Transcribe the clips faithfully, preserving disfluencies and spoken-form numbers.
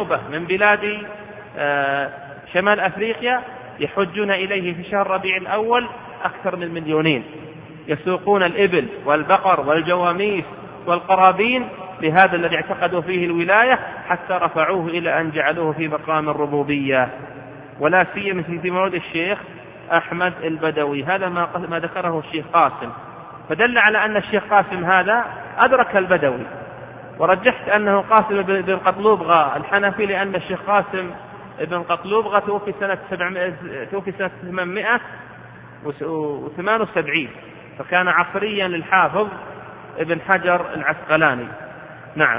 نوبة من بلاد شمال أفريقيا يحجون إليه في شهر ربيع الأول أكثر من مليونين، يسوقون الإبل والبقر والجواميس والقرابين لهذا الذي اعتقدوا فيه الولاية، حتى رفعوه إلى أن جعلوه في مقام الربوبية، ولا سيما في مولد الشيخ أحمد البدوي. هذا ما ذكره الشيخ قاسم، فدل على أن الشيخ قاسم هذا أدرك البدوي. ورجحت أنه قاسم بن قطلوبغة الحنفي، لأن الشيخ قاسم بن قطلوبغة توفي سنة توفي سنة ثمانمائة وثمانية وسبعين، فكان عصريا للحافظ ابن حجر العسقلاني. نعم.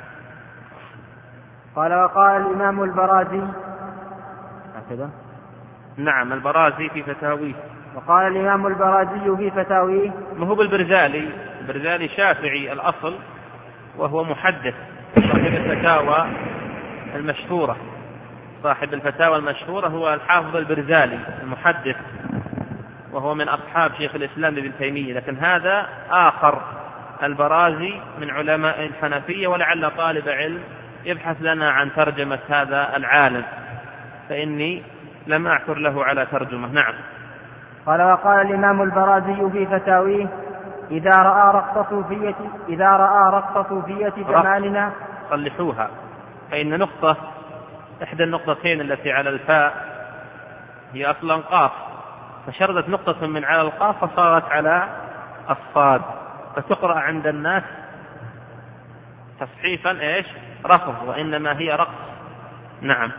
قال وقال الإمام البرازي هكذا. نعم البرازي في فتاويه. وقال الإمام البرازي في فتاويه، ما هو بالبرزالي، البرزالي شافعي الأصل وهو محدث، صاحب الفتاوى المشهورة، صاحب الفتاوى المشهورة هو الحافظ البرزالي المحدث، وهو من أصحاب شيخ الإسلام ابن تيمية. لكن هذا آخر، البرازي من علماء الحنفية، ولعل طالب علم يبحث لنا عن ترجمة هذا العالم، فإني لم أعثر له على ترجمة. نعم. قال وقال الإمام البرازي في فتاويه، إذا رأى رقص صوفية إذا رأى رقص صوفية جمالنا صلحوها، فإن نقطة إحدى النقطتين التي على الفاء هي أصلا قاف، فشردت نقطة من على القاف فصارت على الصاد، فتقرأ عند الناس تصحيفا إيش رفض، وإنما هي رقص. نعم.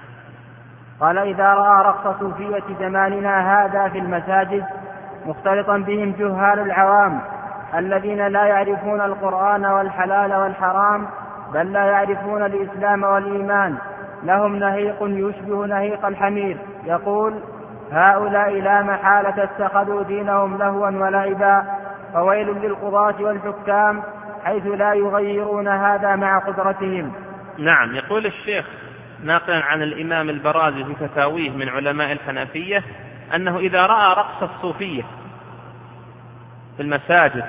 قال إذا رأى رقص صوفية زماننا هذا في المساجد مختلطا بهم جهال العوام الذين لا يعرفون القرآن والحلال والحرام، بل لا يعرفون الإسلام والإيمان، لهم نهيق يشبه نهيق الحمير، يقول هؤلاء لا محالة اتخذوا دينهم لهوا ولعبا، فويل للقضاة والحكام حيث لا يغيرون هذا مع قدرتهم. نعم. يقول الشيخ ناقلا عن الإمام البرازي في فتاويه من علماء الحنفية أنه إذا رأى رقص الصوفية في المساجد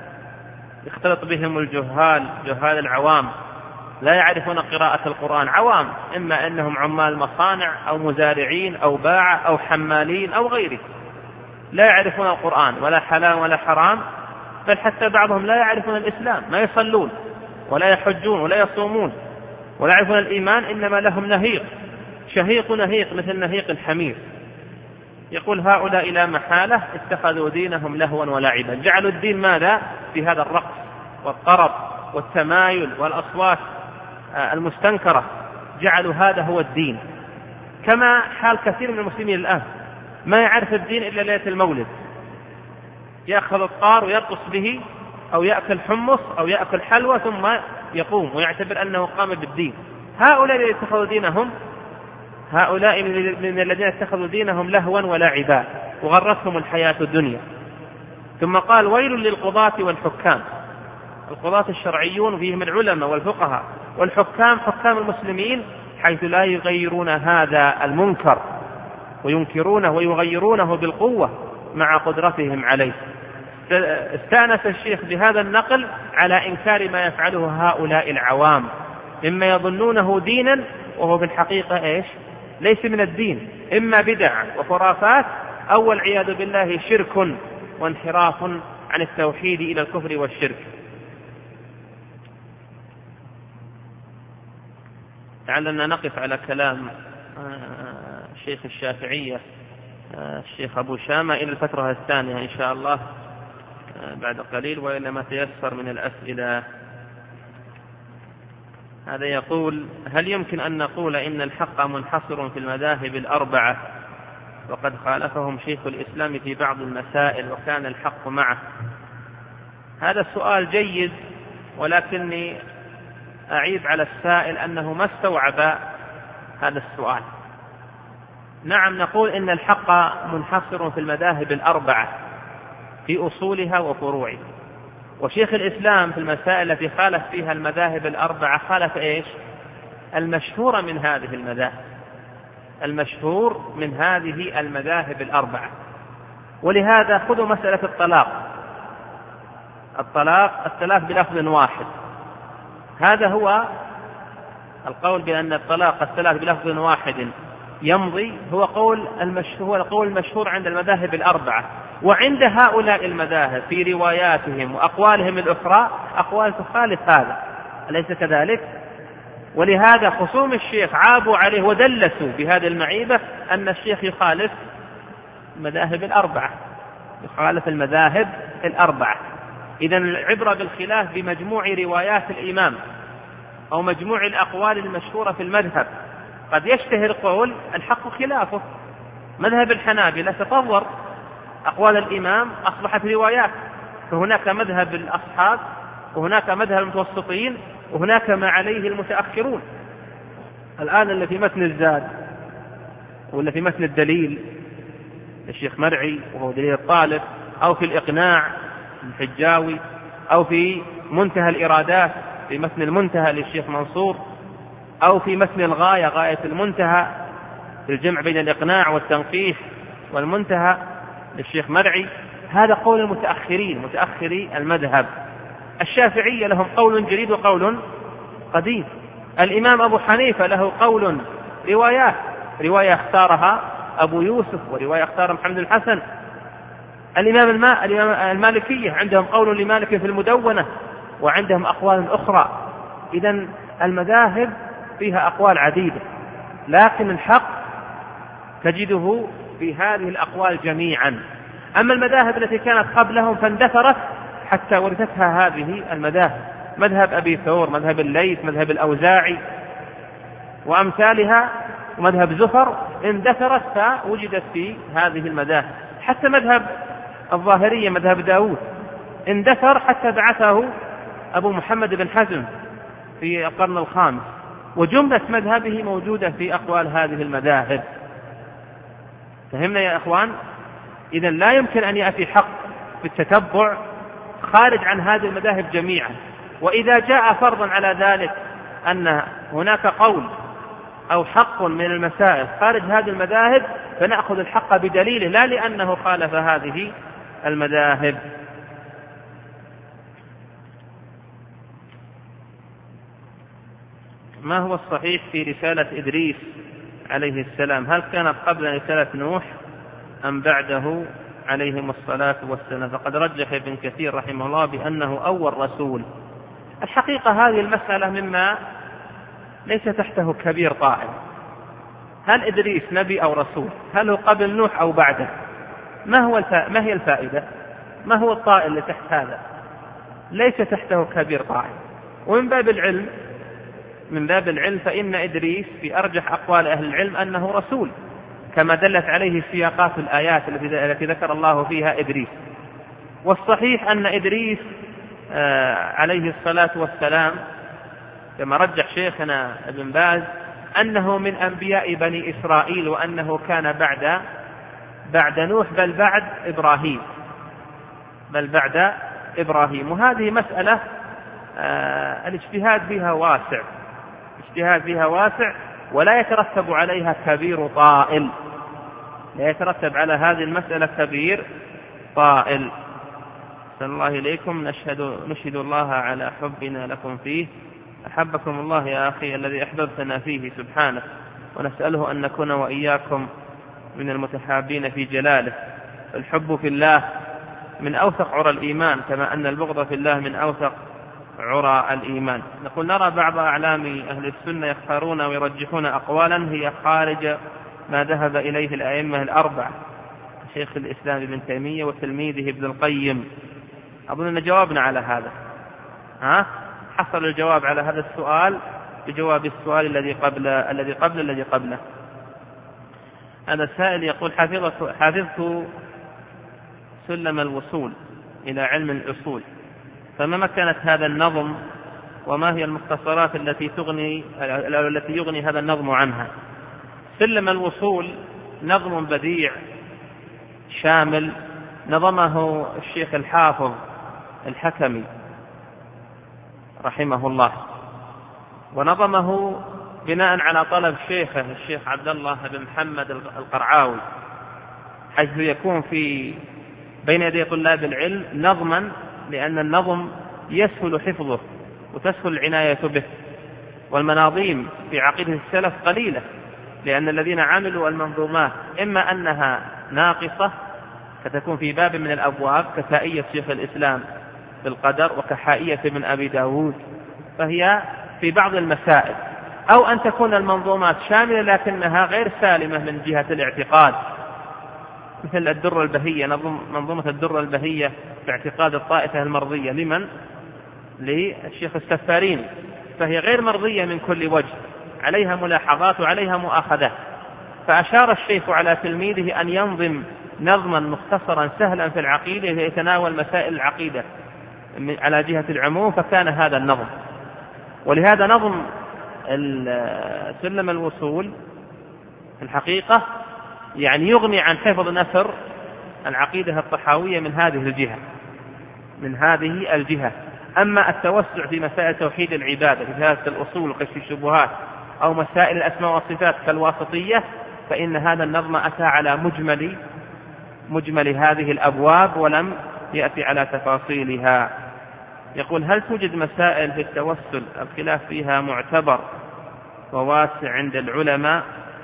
يختلط بهم الجهال، جهال العوام لا يعرفون قراءة القرآن، عوام، إما أنهم عمال مصانع أو مزارعين أو باعة أو حمالين أو غيره، لا يعرفون القرآن ولا حلال ولا حرام، بل حتى بعضهم لا يعرفون الإسلام، ما يصلون ولا يحجون ولا يصومون ولا يعرفون الإيمان، إنما لهم نهيق شهيق نهيق مثل نهيق الحمير. يقول هؤلاء لا محالة اتخذوا دينهم لهوا ولعبا، جعلوا الدين ماذا؟ في هذا الرقص والطرب والتمايل والأصوات المستنكرة، جعلوا هذا هو الدين، كما حال كثير من المسلمين الآن ما يعرف الدين إلا ليلة المولد، يأخذ الطار ويرقص به أو يأكل حمص أو يأكل حلوى ثم يقوم ويعتبر أنه قام بالدين. هؤلاء الذين اتخذوا دينهم هؤلاء من الذين اتخذوا دينهم لهوا ولعبا وغرتهم الحياة الدنيا. ثم قال ويل للقضاة والحكام، القضاة الشرعيون فيهم العلماء والفقهاء، والحكام حكام المسلمين، حيث لا يغيرون هذا المنكر وينكرونه ويغيرونه بالقوة مع قدرتهم عليه. استأنس الشيخ بهذا النقل على إنكار ما يفعله هؤلاء العوام، إما يظنونه دينا وهو في الحقيقة إيش؟ ليس من الدين، إما بدع وخرافات أو والعياذ بالله شرك وانحراف عن التوحيد إلى الكفر والشرك. لعلنا نقف على كلام شيخ الشافعية الشيخ أبو شامة إلى الفترة الثانية إن شاء الله بعد قليل، وإلا ما تيسر من الأسئلة. هذا يقول هل يمكن أن نقول إن الحق منحصر في المذاهب الأربعة وقد خالفهم شيخ الإسلام في بعض المسائل وكان الحق معه؟ هذا السؤال جيد، ولكني أعيب على السائل أنه ما استوعب هذا السؤال. نعم نقول إن الحق منحصر في المذاهب الأربعة في أصولها وفروعها، وشيخ الإسلام في المسائل التي خالف فيها المذاهب الأربعة خالف إيش؟ المشهور من هذه المذاهب، المشهور من هذه المذاهب الأربعة. ولهذا خذوا مسألة الطلاق، الطلاق الثلاث بلفظ واحد، هذا هو القول بأن الطلاق الثلاث بلفظ واحد يمضي هو قول المشهور هو القول المشهور عند المذاهب الأربعة، وعند هؤلاء المذاهب في رواياتهم وأقوالهم الأخرى أقوال تخالف هذا، أليس كذلك؟ ولهذا خصوم الشيخ عابوا عليه ودلسوا بهذه المعيبة أن الشيخ يخالف المذاهب الأربعة، يخالف المذاهب الأربعة. إذن العبرة بالخلاف بمجموع روايات الإمام أو مجموع الأقوال المشهورة في المذهب. قد يشتهر قول الحق خلافه، مذهب الحنابلة تطور أقوال الإمام أصبحت روايات، فهناك مذهب الأصحاب وهناك مذهب المتوسطين وهناك ما عليه المتأخرون. الآن اللي في متن الزاد ولا في متن الدليل للشيخ مرعي وهو دليل الطالب، أو في الإقناع الحجاوي، أو في منتهى الإرادات في متن المنتهى للشيخ منصور، أو في متن الغاية غاية المنتهى في الجمع بين الإقناع والتنقيح والمنتهى للشيخ مرعي، هذا قول المتأخرين متأخري المذهب. الشافعية لهم قول جديد وقول قديم. الإمام أبو حنيفة له قول روايات، رواية اختارها أبو يوسف ورواية اختار محمد الحسن. الإمام المالكية عندهم قول لمالك في المدونة وعندهم أقوال أخرى. إذن المذاهب فيها أقوال عديدة، لكن الحق تجده في هذه الأقوال جميعا. أما المذاهب التي كانت قبلهم فاندثرت حتى ورثتها هذه المذاهب، مذهب أبي ثور، مذهب الليث، مذهب الأوزاعي وأمثالها، ومذهب زفر اندثرت فوجدت في هذه المذاهب. حتى مذهب الظاهرية مذهب داود اندثر حتى بعثه أبو محمد بن حزم في القرن الخامس، وجملة مذهبه موجودة في أقوال هذه المذاهب. فهمنا يا إخوان؟ إذن لا يمكن أن يأتي حق في التتبع خارج عن هذه المذاهب جميعا. وإذا جاء فرضا على ذلك أن هناك قول أو حق من المسائل خارج هذه المذاهب فنأخذ الحق بدليله، لا لأنه خالف هذه المذاهب. ما هو الصحيح في رسالة إدريس عليه السلام؟ هل كانت قبل رسالة نوح أم بعده عليهم الصلاة والسلام؟ فقد رجح ابن كثير رحمه الله بأنه أول رسول. الحقيقة هذه المسألة مما ليس تحته كبير طائل. هل إدريس نبي أو رسول؟ هل هو قبل نوح أو بعده؟ ما هو الف... ما هي الفائدة؟ ما هو الطائل اللي تحت هذا؟ ليس تحته كبير طائل. ومن باب العلم من باب العلم فإن إدريس في أرجح أقوال أهل العلم أنه رسول، كما دلت عليه سياقات الآيات التي ذكر الله فيها إدريس. والصحيح أن إدريس عليه الصلاة والسلام كما رجح شيخنا ابن باز أنه من أنبياء بني إسرائيل، وأنه كان بعد بعد نوح بل بعد إبراهيم بل بعد إبراهيم. وهذه مسألة الاجتهاد فيها واسع اجتهاد فيها واسع ولا يترتب عليها كبير طائل لا يترتب على هذه المسألة كبير طائل. صلى الله إليكم. نشهد نشهد الله على حبنا لكم فيه. أحبكم الله يا أخي الذي أحببتنا فيه سبحانه، ونسأله أن نكون وإياكم من المتحابين في جلاله. الحب في الله من أوثق عرى الإيمان، كما أن البغض في الله من أوثق عرى الإيمان. نقول نرى بعض أعلام أهل السنة يختارون ويرجحون أقوالا هي خارج ما ذهب إليه الأئمة الأربعة، شيخ الإسلام ابن تيمية وتلميذه ابن القيم. أظن أن جوابنا على هذا، ها حصل الجواب على هذا السؤال بجواب السؤال الذي قبل الذي قبل الذي قبله. هذا السائل يقول: حفظت حفظت سلم الوصول إلى علم الأصول، فما مكانت هذا النظم وما هي المختصرات التي تغني التي يغني هذا النظم عنها؟ سلم الوصول نظم بديع شامل نظمه الشيخ الحافظ الحكمي رحمه الله، ونظمه بناء على طلب شيخه الشيخ عبد الله بن محمد القرعاوي، حيث يكون في بين يدي طلاب العلم نظما، لأن النظم يسهل حفظه وتسهل العناية به. والمناظيم في عقيدة السلف قليلة، لأن الذين عملوا المنظومات إما أنها ناقصة فتكون في باب من الأبواب كتائية شيخ الإسلام في القدر وكحائية من أبي داود، فهي في بعض المسائل، أو أن تكون المنظومات شاملة لكنها غير سالمة من جهة الاعتقاد، مثل الدرة البهية، منظومة الدرة البهية في اعتقاد الطائفة المرضية لمن؟ للشيخ السفارين، فهي غير مرضية من كل وجه، عليها ملاحظات وعليها مؤاخذات. فأشار الشيخ على تلميذه أن ينظم نظما مختصرا سهلا في العقيدة يتناول مسائل العقيدة على جهة العموم، فكان هذا النظم. ولهذا نظم سلم الوصول في الحقيقة يعني يغني عن حفظ نثر العقيدة الطحاوية من هذه الجهة من هذه الجهة أما التوسع في مسائل توحيد العبادة في هذه الأصول وكشف الشبهات أو مسائل الأسماء والصفات كالواسطية، فإن هذا النظم أتى على مجمل مجمل هذه الأبواب ولم يأتي على تفاصيلها. يقول: هل توجد مسائل في التوسل الخلاف فيها معتبر وواسع عند العلماء؟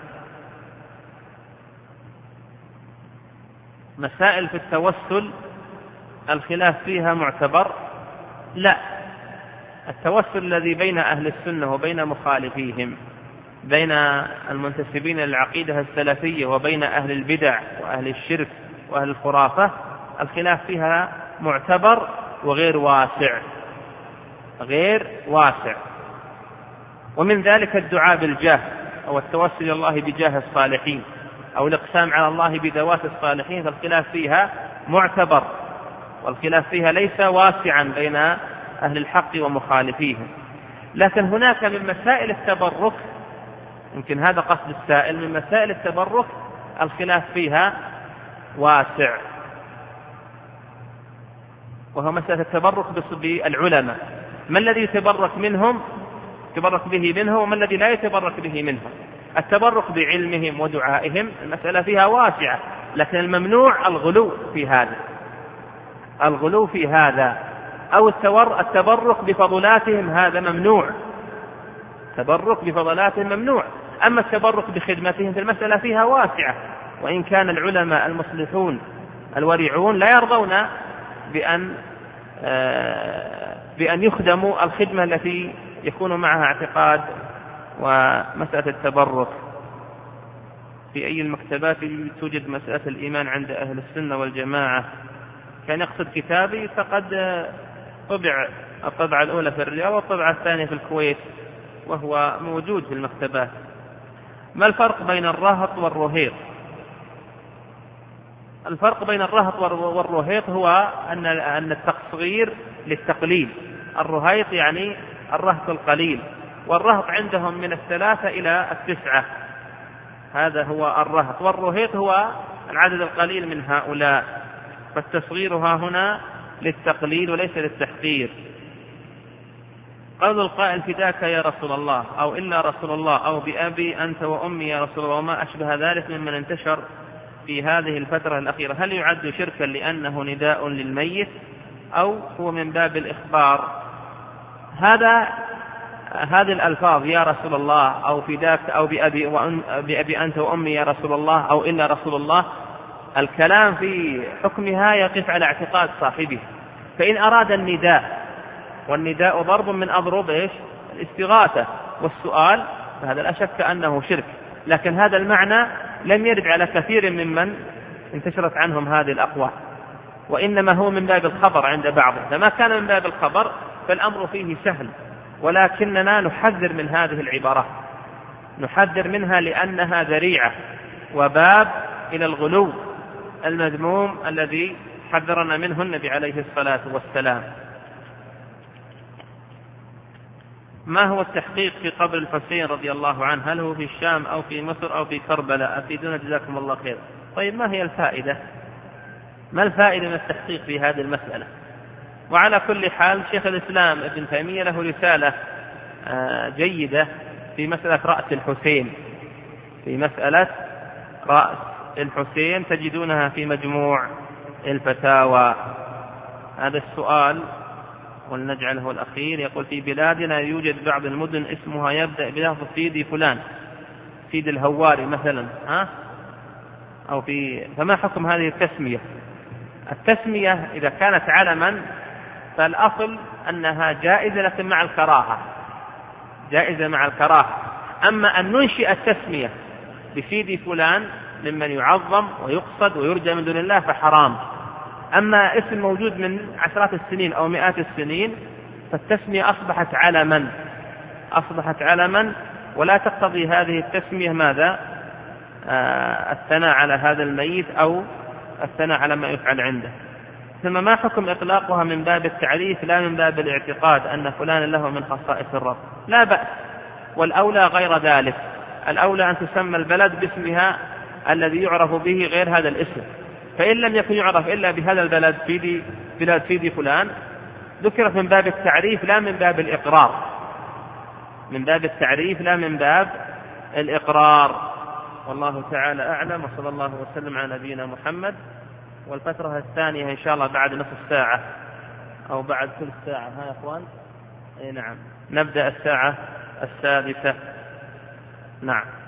مسائل في التوسل الخلاف فيها معتبر؟ لا، التوسل الذي بين أهل السنة وبين مخالفيهم، بين المنتسبين للعقيدة السلفية وبين أهل البدع وأهل الشرك وأهل الخرافة، الخلاف فيها معتبر وغير واسع غير واسع ومن ذلك الدعاء بالجاه أو التوسل إلى الله بجاه الصالحين أو الإقسام على الله بذوات الصالحين، فالخلاف فيها معتبر، والخلاف فيها ليس واسعا بين أهل الحق ومخالفيهم. لكن هناك من مسائل التبرك، يمكن هذا قصد السائل، من مسائل التبرك الخلاف فيها واسع، وهو مسألة التبرك بالعلماء، ما الذي يتبرك منهم يتبرك به منه وما الذي لا يتبرك به منهم. التبرك بعلمهم ودعائهم المسألة فيها واسعة، لكن الممنوع الغلو في هذا الغلو في هذا أو التبرك بفضلاتهم، هذا ممنوع، التبرك بفضلاتهم ممنوع. أما التبرك بخدمتهم في المسألة فيها واسعة، وإن كان العلماء المصلحون الورعون لا يرضون بأن بأن يخدموا الخدمة التي يكون معها اعتقاد ومسألة التبرك. في أي المكتبات توجد مسألة الإيمان عند أهل السنة والجماعة؟ كان يقصد كتابي، فقد طبع الطبعة الأولى في الرياض والطبعة الثانية في الكويت، وهو موجود في المكتبات. ما الفرق بين الرهط والرهيط؟ الفرق بين الرهط والرهيط هو أن أن التصغير للتقليل، الرهيط يعني الرهط القليل، والرهط عندهم من الثلاثة إلى التسعة، هذا هو الرهط، والرهيط هو العدد القليل من هؤلاء، فالتصغير ها هنا للتقليل وليس للتحقير. قول القائل فداك يا رسول الله أو إلا رسول الله أو بأبي أنت وأمي يا رسول الله وما أشبه ذلك ممن انتشر في هذه الفترة الأخيرة، هل يعد شركا لأنه نداء للميت أو هو من باب الإخبار؟ هذا هذه الألفاظ يا رسول الله أو فداك أو بأبي, بأبي أنت وأمي يا رسول الله أو إلا رسول الله، الكلام في حكمها يقف على اعتقاد صاحبه. فإن أراد النداء، والنداء ضرب من أضرب إيش؟ الاستغاثة والسؤال، فهذا لا شك أنه شرك، لكن هذا المعنى لم يرد على كثير ممن انتشرت عنهم هذه الأقوال، وإنما هو من باب الخبر عند بعضهم. فما كان من باب الخبر فالأمر فيه سهل، ولكننا نحذر من هذه العبارات، نحذر منها لأنها ذريعة وباب إلى الغلو المذموم الذي حذرنا منه النبي عليه الصلاة والسلام. ما هو التحقيق في قبر الحسين رضي الله عنه؟ هل هو في الشام أو في مصر أو في كربلاء؟ أفيدونا جزاكم الله خير. طيب، ما هي الفائدة؟ ما الفائدة من التحقيق في هذه المسألة؟ وعلى كل حال شيخ الإسلام ابن تيمية له رسالة جيدة في مسألة رأس الحسين في مسألة رأس الحسين تجدونها في مجموع الفتاوى. هذا السؤال ولنجعله الأخير. يقول في بلادنا يوجد بعض المدن اسمها يبدأ بلفظ سيدي فلان، سيد الهواري مثلا، ها؟ أو في فما حكم هذه التسمية؟ التسمية إذا كانت علما فالأصل أنها جائزة لكن مع الكراهة، جائزة مع الكراهة. أما أن ننشئ التسمية بسيدي فلان ممن يعظم ويقصد ويرجى من دون الله فحرام. أما اسم موجود من عشرات السنين أو مئات السنين فالتسمية أصبحت علما، أصبحت علما ولا تقتضي هذه التسمية ماذا؟ آه الثناء على هذا الميت أو الثناء على ما يفعل عنده. ثم ما حكم إطلاقها من باب التعريف لا من باب الاعتقاد أن فلان له من خصائص الرب؟ لا بأس، والأولى غير ذلك. الأولى أن تسمى البلد باسمها الذي يعرف به غير هذا الاسم. فإن لم يكن يعرف إلا بهذا البلد سيدي بلاد سيدي فلان ذكرت من باب التعريف لا من باب الإقرار، من باب التعريف لا من باب الإقرار. والله تعالى أعلم، وصلى الله وسلم على نبينا محمد. والفترة الثانية إن شاء الله بعد نصف ساعة أو بعد ثلث ساعة، ها يا أخوان؟ أي نعم، نبدأ الساعة السادسة. نعم.